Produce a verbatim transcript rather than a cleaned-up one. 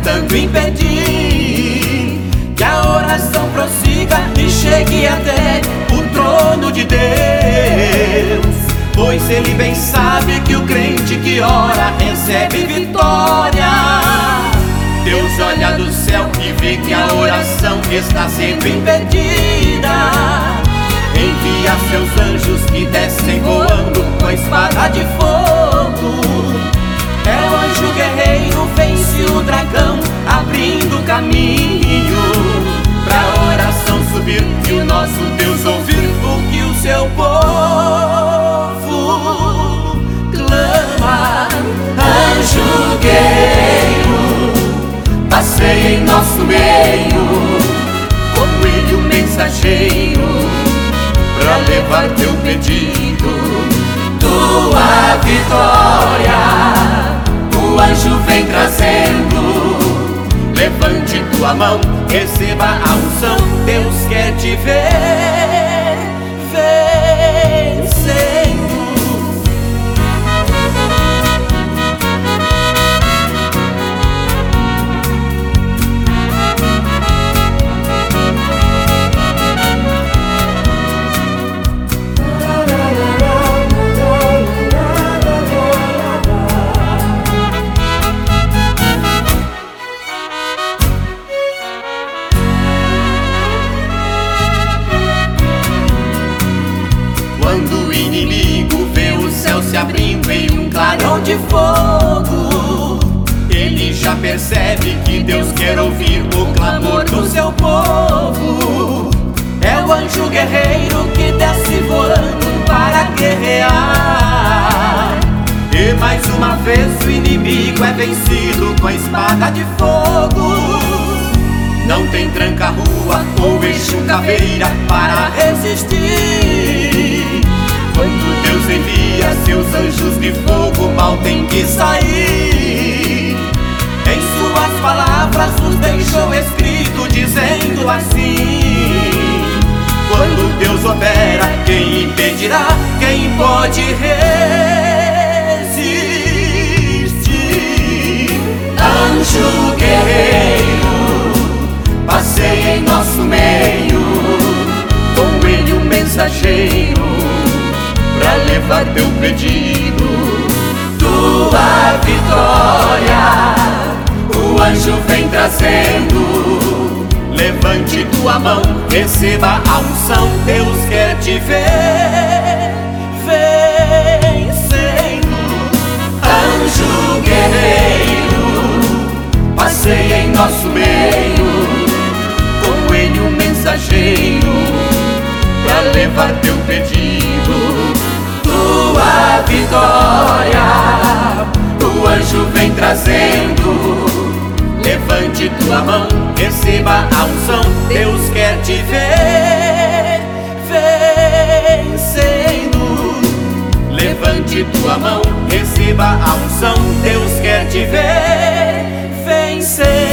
tentando impedir que a oração prossiga e chegue até o trono de Deus. Pois ele bem sabe que o crente que ora recebe vitória. Deus olha do céu e vê que a oração está sempre impedida. Envia seus anjos que descem voando com a espada de fogo. É o anjo guerreiro, vence o dragão, abrindo caminho pra oração subir e o nosso Deus ouvir o que o seu povo clama. Anjo guerreiro, passeia em nosso meio, como ele o mensageiro, pra levar teu pedido, tua vitória. O anjo vem trazendo, levante tua mão, receba a unção. Deus quer te ver vencendo. Quando o inimigo vê o céu se abrindo em um clarão de fogo, ele já percebe que Deus quer ouvir o clamor do seu povo. É o anjo guerreiro que desce voando para guerrear. E mais uma vez o inimigo é vencido com a espada de fogo. Não tem tranca-rua ou eixo caveira para resistir. Quando Deus envia seus anjos de fogo, mal tem que sair. Em suas palavras nos deixou escrito dizendo assim: quando Deus opera, quem impedirá? Quem pode resistir? Anjo guerreiro, passeia em nosso meio, com ele o mensageiro, pra levar teu pedido, tua vitória. O anjo vem trazendo, levante tua mão, receba a unção. Deus quer te ver vencendo. Anjo guerreiro, passeia em nosso meio, com ele o mensageiro, pra levar teu pedido, tua vitória. O anjo vem trazendo, levante tua mão, receba a unção. Deus quer te ver vencendo. Levante tua mão, receba a unção. Deus quer te ver vencendo.